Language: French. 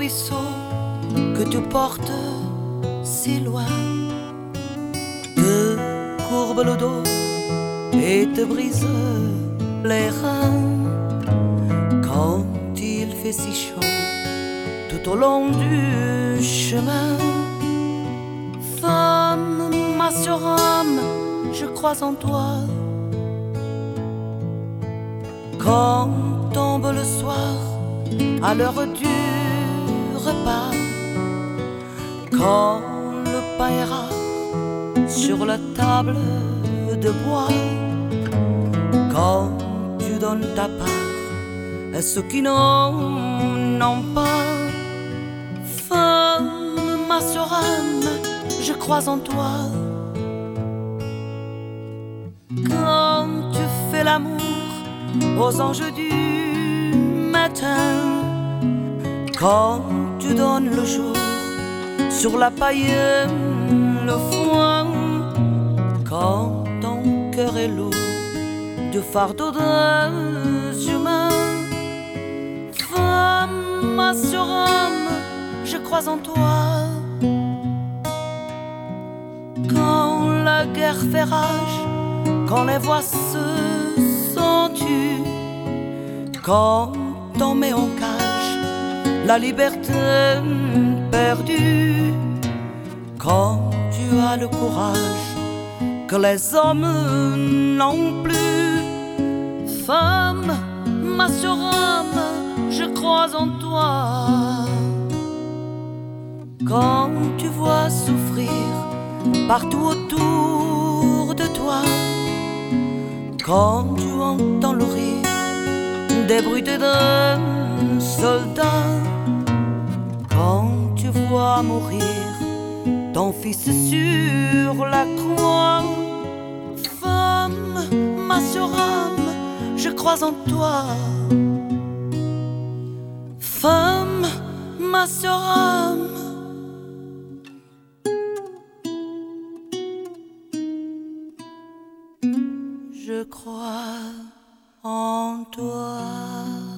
ruisseau que tu portes si loin, te courbe le dos et te brise les reins quand il fait si chaud tout au long du chemin. Femme, ma sœur âme, je crois en toi. Quand tombe le soir à l'heure du repas, quand le pain est rare sur la table de bois, quand tu donnes ta part à ceux qui n'en pas. Femme, ma sœur âme, je crois en toi. Quand tu fais l'amour aux anges du matin, quand tu donnes le jour sur la paille, le foin, quand ton cœur est lourd du fardeau des humains. Femme, ma sœur âme, je crois en toi. Quand la guerre fait rage, quand les voix se s'entuent, quand on met en cage la liberté perdue, quand tu as le courage que les hommes n'ont plus. Femme, ma sœur âme, je crois en toi. Quand tu vois souffrir partout autour de toi, quand tu entends le rire des bruits d'un soldat, quand tu vois mourir ton fils sur la croix. Femme, ma sœur âme, je crois en toi. Femme, ma sœur âme, je crois en toi.